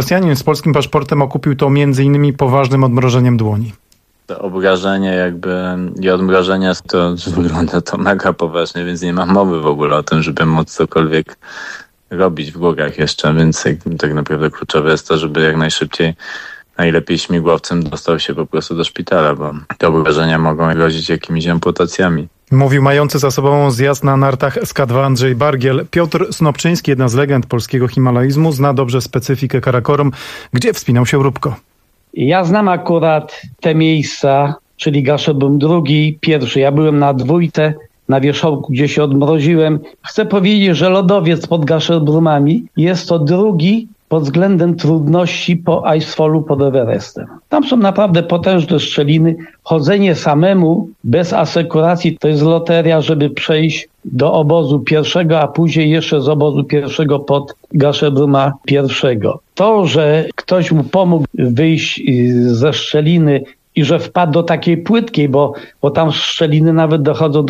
Rosjanin z polskim paszportem okupił to m.in. poważnym odmrożeniem dłoni. To obrażenie i odmrożenie to wygląda to mega poważnie, więc nie ma mowy w ogóle o tym, żeby móc cokolwiek robić w górach jeszcze, więc tak naprawdę kluczowe jest to, żeby jak najszybciej, najlepiej śmigłowcem dostał się po prostu do szpitala, bo te obrażenia mogą grozić jakimiś amputacjami. Mówił mający za sobą zjazd na nartach SK2 Andrzej Bargiel. Piotr Snopczyński, jedna z legend polskiego himalaizmu, zna dobrze specyfikę Karakorum, gdzie wspinał się Róbko. Ja znam akurat te miejsca, czyli Gasherbrum II, pierwszy. Ja byłem na 2, na wierzchołku, gdzie się odmroziłem. Chcę powiedzieć, że lodowiec pod Gasherbrumami jest to drugi pod względem trudności po Icefallu pod Everestem. Tam są naprawdę potężne szczeliny. Chodzenie samemu, bez asekuracji, to jest loteria, żeby przejść do obozu pierwszego, a później jeszcze z obozu pierwszego pod Gasherbruma pierwszego. To, że ktoś mu pomógł wyjść ze szczeliny i że wpadł do takiej płytkiej, bo tam szczeliny nawet dochodzą do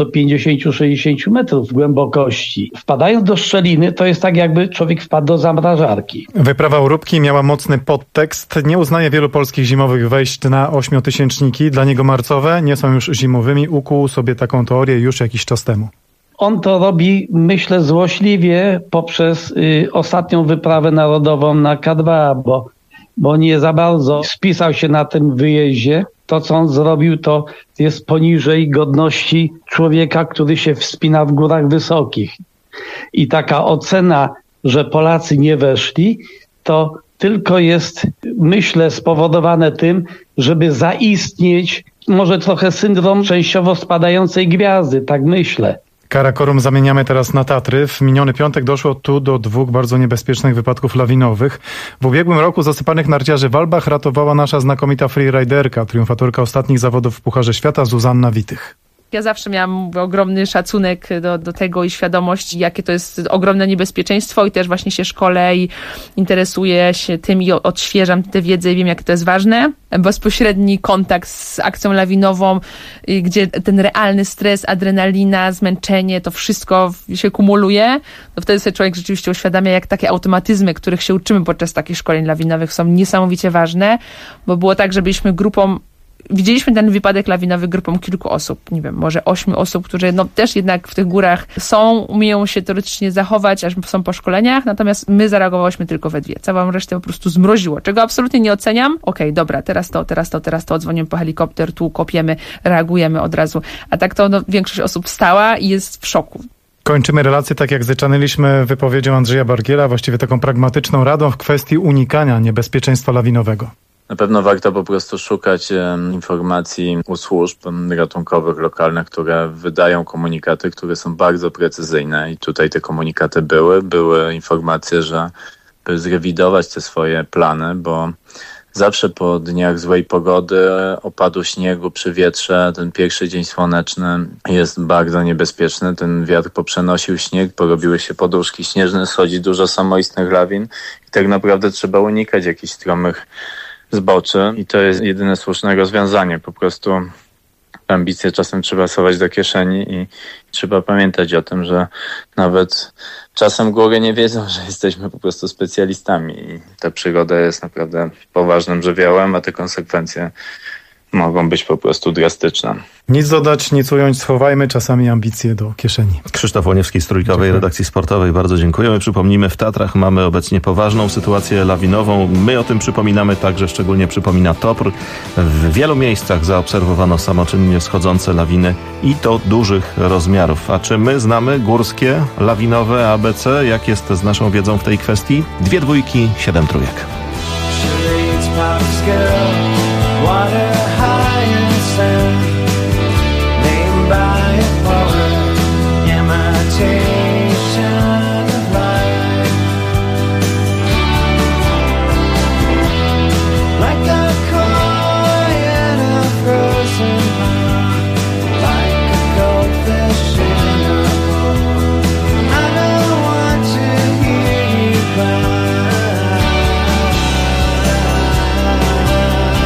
50-60 metrów głębokości. Wpadając do szczeliny, to jest tak, jakby człowiek wpadł do zamrażarki. Wyprawa u Róbki miała mocny podtekst. Nie uznaje wielu polskich zimowych wejść na 8-tysięczniki. Dla niego marcowe nie są już zimowymi. Ukuł sobie taką teorię już jakiś czas temu. On to robi, myślę, złośliwie poprzez ostatnią wyprawę narodową na K2, bo nie za bardzo spisał się na tym wyjeździe. To, co on zrobił, to jest poniżej godności człowieka, który się wspina w górach wysokich. I taka ocena, że Polacy nie weszli, to tylko jest, myślę, spowodowane tym, żeby zaistnieć może trochę syndrom częściowo spadającej gwiazdy, tak myślę. Karakorum zamieniamy teraz na Tatry. W miniony piątek doszło tu do 2 bardzo niebezpiecznych wypadków lawinowych. W ubiegłym roku zasypanych narciarzy w Alpach ratowała nasza znakomita freeriderka, triumfatorka ostatnich zawodów w Pucharze Świata, Zuzanna Witych. Ja zawsze miałam ogromny szacunek do tego i świadomość, jakie to jest ogromne niebezpieczeństwo i też właśnie się szkolę i interesuję się tym i odświeżam tę wiedzę i wiem, jak to jest ważne. Bezpośredni kontakt z akcją lawinową, gdzie ten realny stres, adrenalina, zmęczenie, to wszystko się kumuluje, to wtedy sobie człowiek rzeczywiście uświadamia, jak takie automatyzmy, których się uczymy podczas takich szkoleń lawinowych, są niesamowicie ważne, bo było tak, że byliśmy grupą. Widzieliśmy ten wypadek lawinowy grupą kilku osób, nie wiem, może 8 osób, które też jednak w tych górach są, umieją się teoretycznie zachować, aż są po szkoleniach, natomiast my zareagowałyśmy tylko we 2. Całą resztę po prostu zmroziło, czego absolutnie nie oceniam. Okej, dobra, teraz to, dzwonimy po helikopter, tu kopiemy, reagujemy od razu. A tak to większość osób wstała i jest w szoku. Kończymy relację tak jak zaczynaliśmy wypowiedzią Andrzeja Bargiela, właściwie taką pragmatyczną radą w kwestii unikania niebezpieczeństwa lawinowego. Na pewno warto po prostu szukać informacji u służb ratunkowych lokalnych, które wydają komunikaty, które są bardzo precyzyjne i tutaj te komunikaty były informacje, żeby zrewidować te swoje plany, bo zawsze po dniach złej pogody, opadu śniegu przy wietrze, ten pierwszy dzień słoneczny jest bardzo niebezpieczny. Ten wiatr poprzenosił śnieg, porobiły się poduszki śnieżne, schodzi dużo samoistnych lawin i tak naprawdę trzeba unikać jakichś stromych zboczy i to jest jedyne słuszne rozwiązanie. Po prostu ambicje czasem trzeba schować do kieszeni i trzeba pamiętać o tym, że nawet czasem góry nie wiedzą, że jesteśmy po prostu specjalistami i ta przygoda jest naprawdę poważnym żywiołem, a te konsekwencje mogą być po prostu drastyczne. Nic dodać, nic ująć, schowajmy czasami ambicje do kieszeni. Krzysztof Łoniewski z Trójkowej Redakcji Sportowej, bardzo dziękujemy. Przypomnijmy, w Tatrach mamy obecnie poważną sytuację lawinową. My o tym przypominamy, także szczególnie przypomina TOPR. W wielu miejscach zaobserwowano samoczynnie schodzące lawiny i to dużych rozmiarów. A czy my znamy górskie, lawinowe ABC? Jak jest z naszą wiedzą w tej kwestii? 2 dwójki, 7 trójek. Water high and sound, named by a poet, imitation of life. Like a koi in a frozen pond, like a goldfish in a bowl. I don't want to hear you cry.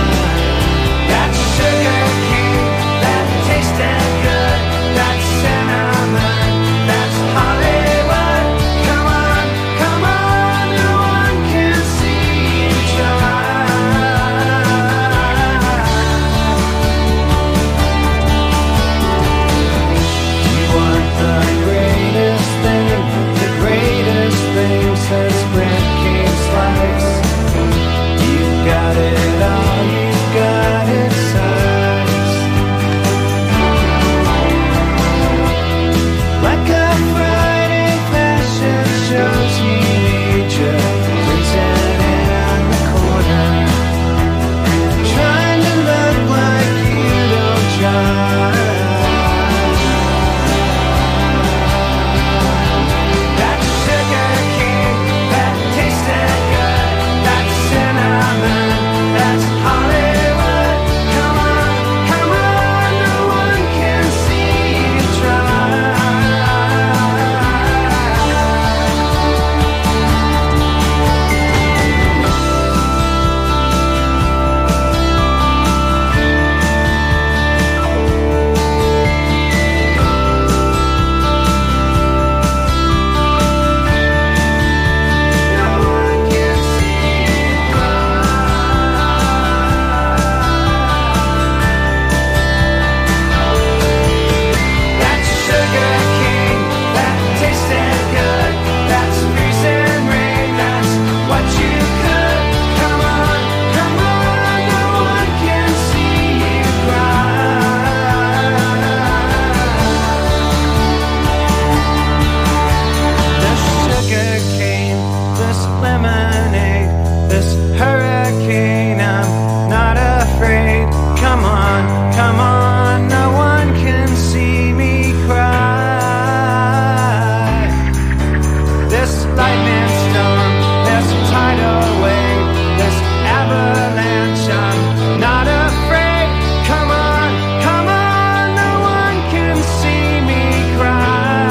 Come on, come on, no one can see me cry. This lightning storm, this tidal wave, this avalanche, I'm not afraid. Come on, no one can see me cry.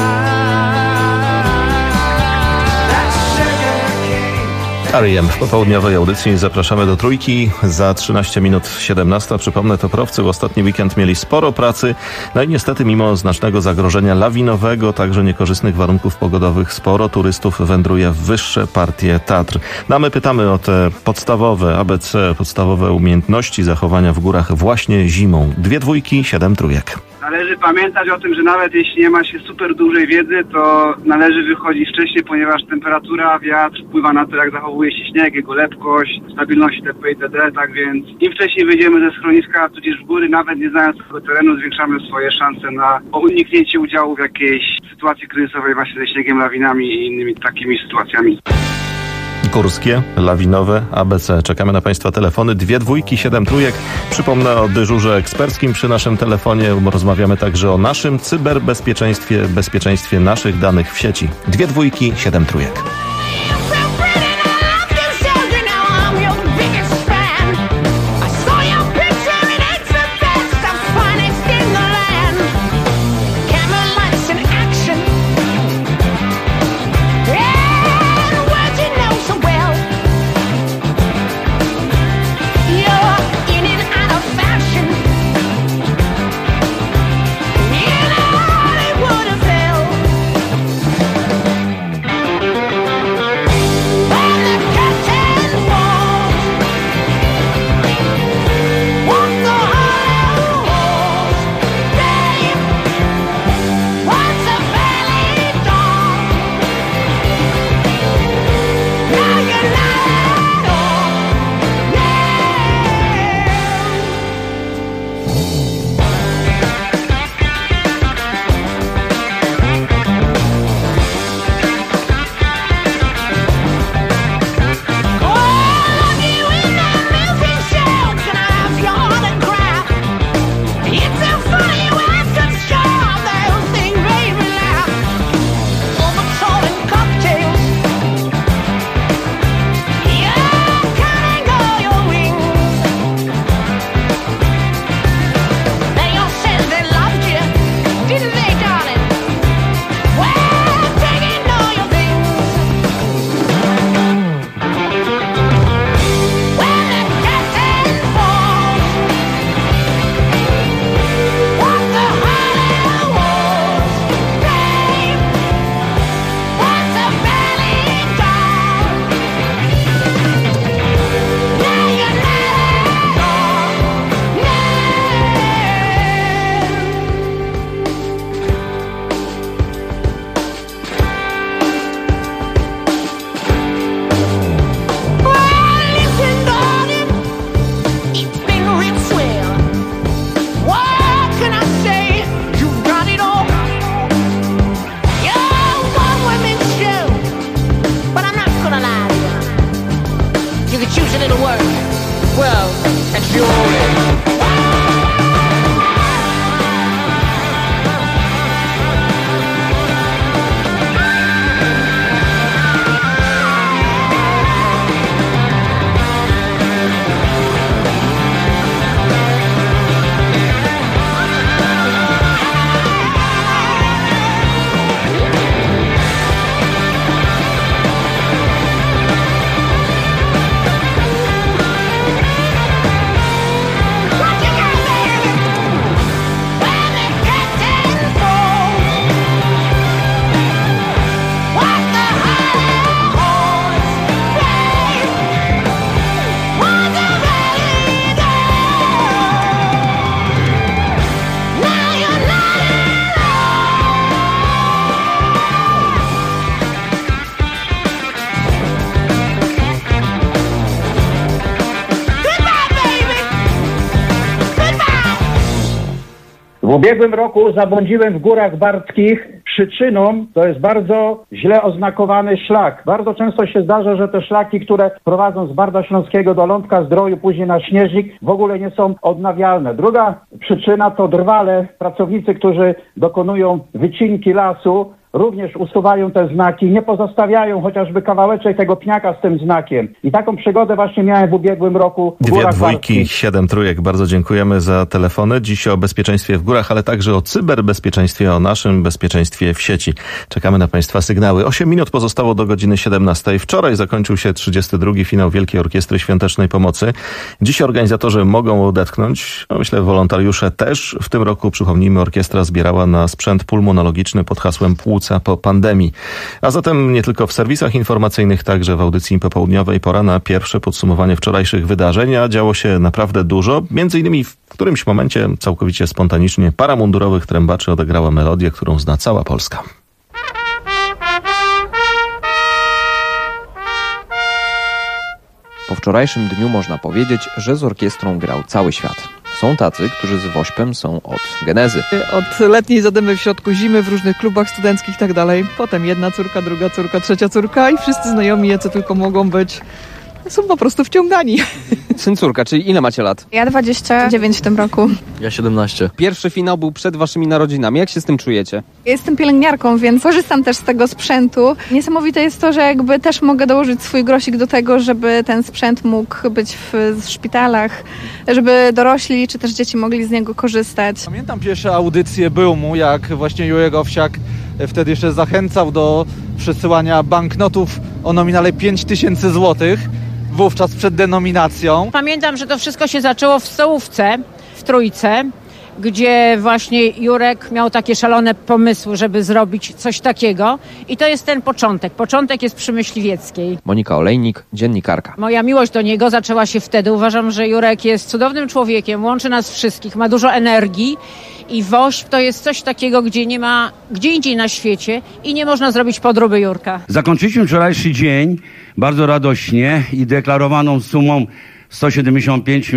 That's Sugar King. R.E.M. w popołudniowej audycji zapraszamy do Trójki. Za 13 minut 17. Przypomnę, toprowcy w ostatni weekend mieli sporo pracy. No i niestety mimo znacznego zagrożenia lawinowego, także niekorzystnych warunków pogodowych, sporo turystów wędruje w wyższe partie Tatr. No a my pytamy o te podstawowe ABC, podstawowe umiejętności zachowania w górach właśnie zimą. 2 dwójki, 7 trójek. Należy pamiętać o tym, że nawet jeśli nie ma się super dużej wiedzy, to należy wychodzić wcześniej, ponieważ temperatura, wiatr wpływa na to, jak zachowuje się śnieg, jego lepkość, stabilność itp. itd. Tak więc im wcześniej wyjdziemy ze schroniska, tudzież w góry, nawet nie znając tego terenu, zwiększamy swoje szanse na uniknięcie udziału w jakiejś sytuacji kryzysowej właśnie ze śniegiem, lawinami i innymi takimi sytuacjami. Górskie, lawinowe, ABC. Czekamy na Państwa telefony. 2 dwójki, 7 trójek. Przypomnę o dyżurze eksperckim przy naszym telefonie. Rozmawiamy także o naszym cyberbezpieczeństwie, bezpieczeństwie naszych danych w sieci. 2 dwójki, 7 trójek. W ubiegłym roku zabłądziłem w Górach Barckich przyczyną to jest bardzo źle oznakowany szlak. Bardzo często się zdarza, że te szlaki, które prowadzą z Barda Śląskiego do Lądka Zdroju, później na Śnieżnik, w ogóle nie są odnawialne. Druga przyczyna to drwale. Pracownicy, którzy dokonują wycinki lasu, również usuwają te znaki, nie pozostawiają chociażby kawałeczek tego pniaka z tym znakiem. I taką przygodę właśnie miałem w ubiegłym roku w 2 Górach dwójki, Warskich. 7 trójek. Bardzo dziękujemy za telefony. Dziś o bezpieczeństwie w górach, ale także o cyberbezpieczeństwie, o naszym bezpieczeństwie w sieci. Czekamy na Państwa sygnały. 8 minut pozostało do godziny 17. Wczoraj zakończył się 32. finał Wielkiej Orkiestry Świątecznej Pomocy. Dziś organizatorzy mogą odetchnąć. Myślę, wolontariusze też. W tym roku, przypomnijmy, orkiestra zbierała na sprzęt pulmonologiczny pod hasłem Płuca po pandemii. A zatem nie tylko w serwisach informacyjnych, także w audycji popołudniowej pora na pierwsze podsumowanie wczorajszych wydarzeń, a działo się naprawdę dużo. Między innymi w którymś momencie całkowicie spontanicznie para mundurowych trębaczy odegrała melodię, którą zna cała Polska. Po wczorajszym dniu można powiedzieć, że z orkiestrą grał cały świat. Są tacy, którzy z Wośpem są od genezy. Od letniej zadymy w środku zimy w różnych klubach studenckich i tak dalej. Potem jedna córka, druga córka, trzecia córka i wszyscy znajomi, jacy tylko mogą być, są po prostu wciągani. Syn, córka, czyli ile macie lat? Ja 29 w tym roku. Ja 17. Pierwszy finał był przed waszymi narodzinami. Jak się z tym czujecie? Jestem pielęgniarką, więc korzystam też z tego sprzętu. Niesamowite jest to, że jakby też mogę dołożyć swój grosik do tego, żeby ten sprzęt mógł być w szpitalach, żeby dorośli czy też dzieci mogli z niego korzystać. Pamiętam pierwsze audycje Boomu, jak właśnie Jurek Owsiak wtedy jeszcze zachęcał do przesyłania banknotów o nominale 5000 złotych. Wówczas przed denominacją. Pamiętam, że to wszystko się zaczęło w stołówce, w Trójce, gdzie właśnie Jurek miał takie szalone pomysły, żeby zrobić coś takiego. I to jest ten początek. Początek jest przy Myśliwieckiej. Monika Olejnik, dziennikarka. Moja miłość do niego zaczęła się wtedy. Uważam, że Jurek jest cudownym człowiekiem, łączy nas wszystkich, ma dużo energii. I WOŚP to jest coś takiego, gdzie nie ma gdzie indziej na świecie i nie można zrobić podróby Jurka. Zakończyliśmy wczorajszy dzień bardzo radośnie i deklarowaną sumą 175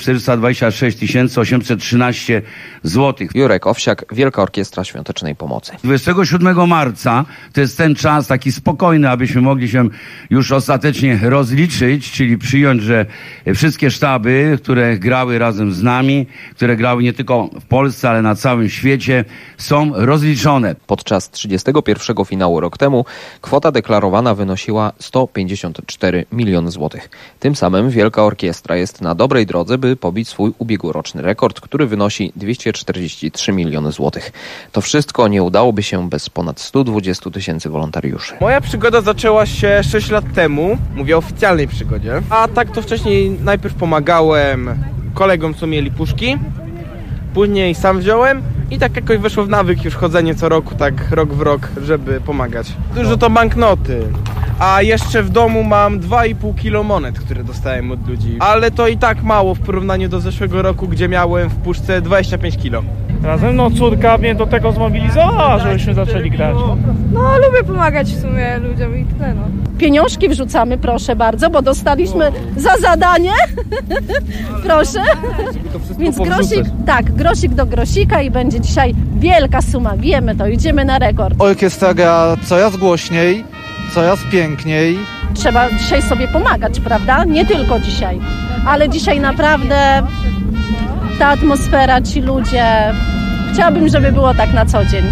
426 813 zł. Jurek Owsiak, Wielka Orkiestra Świątecznej Pomocy. 27 marca to jest ten czas taki spokojny, abyśmy mogli się już ostatecznie rozliczyć, czyli przyjąć, że wszystkie sztaby, które grały razem z nami, które grały nie tylko w Polsce, ale na całym świecie, są rozliczone. Podczas 31. finału rok temu kwota deklarowana wynosiła 154 miliony złotych. Tym samym Wielka Orkiestra jest na dobrej drodze, by pobić swój ubiegłoroczny rekord, który wynosi 243 miliony złotych. To wszystko nie udałoby się bez ponad 120 000 wolontariuszy. Moja przygoda zaczęła się 6 lat temu, mówię o oficjalnej przygodzie, a tak to wcześniej najpierw pomagałem kolegom, co mieli puszki, później sam wziąłem i tak jakoś weszło w nawyk już chodzenie co roku, tak rok w rok, żeby pomagać. Dużo to banknoty, a jeszcze w domu mam 2,5 kilo monet, które dostałem od ludzi. Ale to i tak mało w porównaniu do zeszłego roku, gdzie miałem w puszce 25 kilo. Razem, córka mnie do tego zmobilizowała, żebyśmy zaczęli grać. Lubię pomagać w sumie ludziom i tyle, Pieniążki wrzucamy, proszę bardzo, bo dostaliśmy za zadanie. Proszę. Więc grosik do grosika i będzie dzisiaj wielka suma. Wiemy to, idziemy na rekord. Orkiestra gra coraz głośniej, coraz piękniej. Trzeba dzisiaj sobie pomagać, prawda? Nie tylko dzisiaj, ale dzisiaj naprawdę ta atmosfera, ci ludzie. Chciałabym, żeby było tak na co dzień.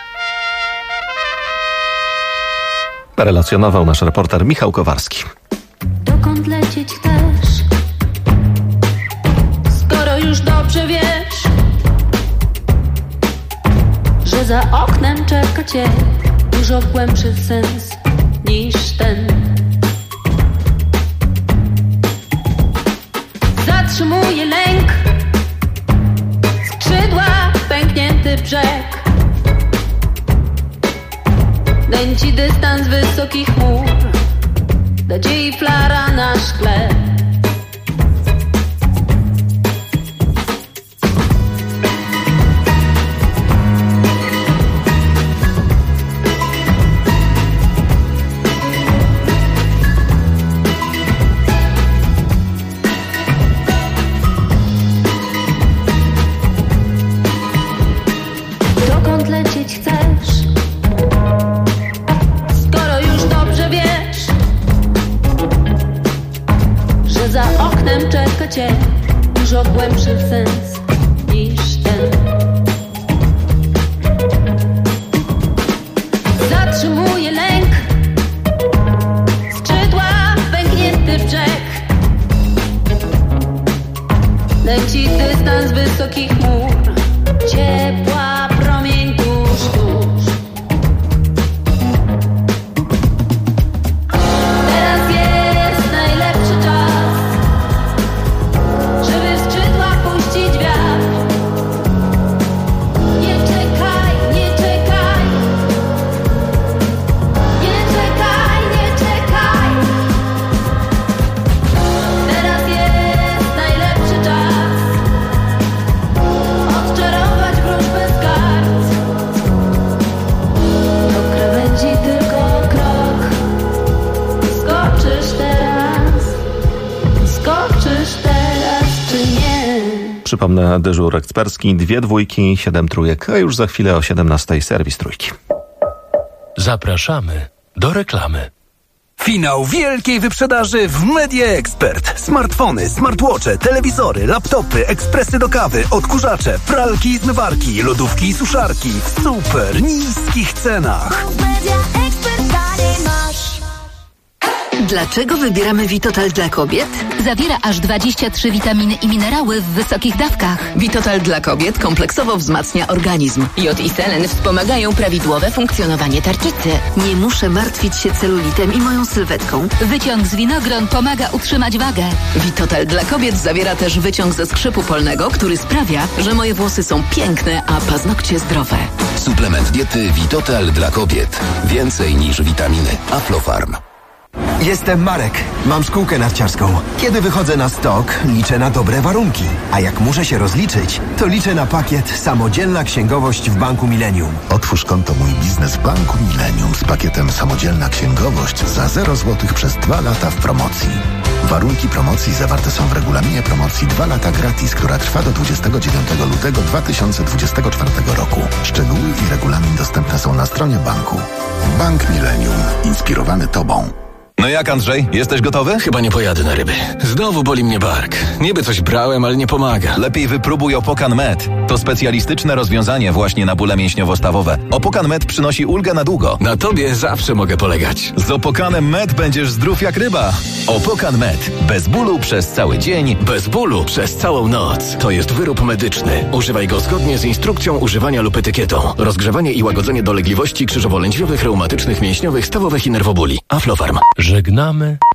Relacjonował nasz reporter Michał Kowarski. Dokąd lecieć chcesz? Skoro już dobrze wiesz, że za oknem czeka cię dużo głębszy sens niż ten. Zatrzymuje lęk, skrzydła, pęknięty brzeg. Dęci dystans wysokich chmur, nadziei flara na szkle. Dokąd lecieć chcesz? głębszy sens niż ten. Zatrzymuje lęk, skrzydła pęknięty w brzeg. Leci dystans wysokich chmur, ciepła promień tuż, tuż. Teraz jest najlepszy czas, żeby w skrzydła puścić wiatr. Nie czekaj, nie czekaj. Nie czekaj, nie czekaj. Teraz jest najlepszy czas, odczarować wróżbę z kart. Do krawędzi tylko krok. Skoczysz teraz czy nie? Przypomnę, dyżur ekspercki, 2 dwójki, 7 trójek, a już za chwilę o 17 serwis trójki. Zapraszamy do reklamy. Finał wielkiej wyprzedaży w Media Expert. Smartfony, smartwatche, telewizory, laptopy, ekspresy do kawy, odkurzacze, pralki i zmywarki, lodówki i suszarki w super niskich cenach. Dlaczego wybieramy Vitotal dla kobiet? Zawiera aż 23 witaminy i minerały w wysokich dawkach. Vitotal dla kobiet kompleksowo wzmacnia organizm. Jod i selen wspomagają prawidłowe funkcjonowanie tarczycy. Nie muszę martwić się celulitem i moją sylwetką. Wyciąg z winogron pomaga utrzymać wagę. Vitotal dla kobiet zawiera też wyciąg ze skrzypu polnego, który sprawia, że moje włosy są piękne, a paznokcie zdrowe. Suplement diety Vitotal dla kobiet. Więcej niż witaminy. Aflofarm. Jestem Marek. Mam szkółkę narciarską. Kiedy wychodzę na stok, liczę na dobre warunki. A jak muszę się rozliczyć, to liczę na pakiet Samodzielna Księgowość w Banku Millennium. Otwórz konto Mój Biznes w Banku Millennium z pakietem Samodzielna Księgowość za 0 zł przez 2 lata w promocji. Warunki promocji zawarte są w regulaminie promocji 2 lata gratis, która trwa do 29 lutego 2024 roku. Szczegóły i regulamin dostępne są na stronie banku. Bank Millennium. Inspirowany Tobą. No jak, Andrzej? Jesteś gotowy? Chyba nie pojadę na ryby. Znowu boli mnie bark. Niby coś brałem, ale nie pomaga. Lepiej wypróbuj Opokan Med. To specjalistyczne rozwiązanie właśnie na bóle mięśniowo-stawowe. Opokan Med przynosi ulgę na długo. Na tobie zawsze mogę polegać. Z Opokanem Med będziesz zdrów jak ryba. Opokan Med. Bez bólu przez cały dzień. Bez bólu przez całą noc. To jest wyrób medyczny. Używaj go zgodnie z instrukcją używania lub etykietą. Rozgrzewanie i łagodzenie dolegliwości krzyżowo-lędźwiowych, reumatycznych, mięśniowych, stawowych i nerwobóli. Aflofarm. Żegnamy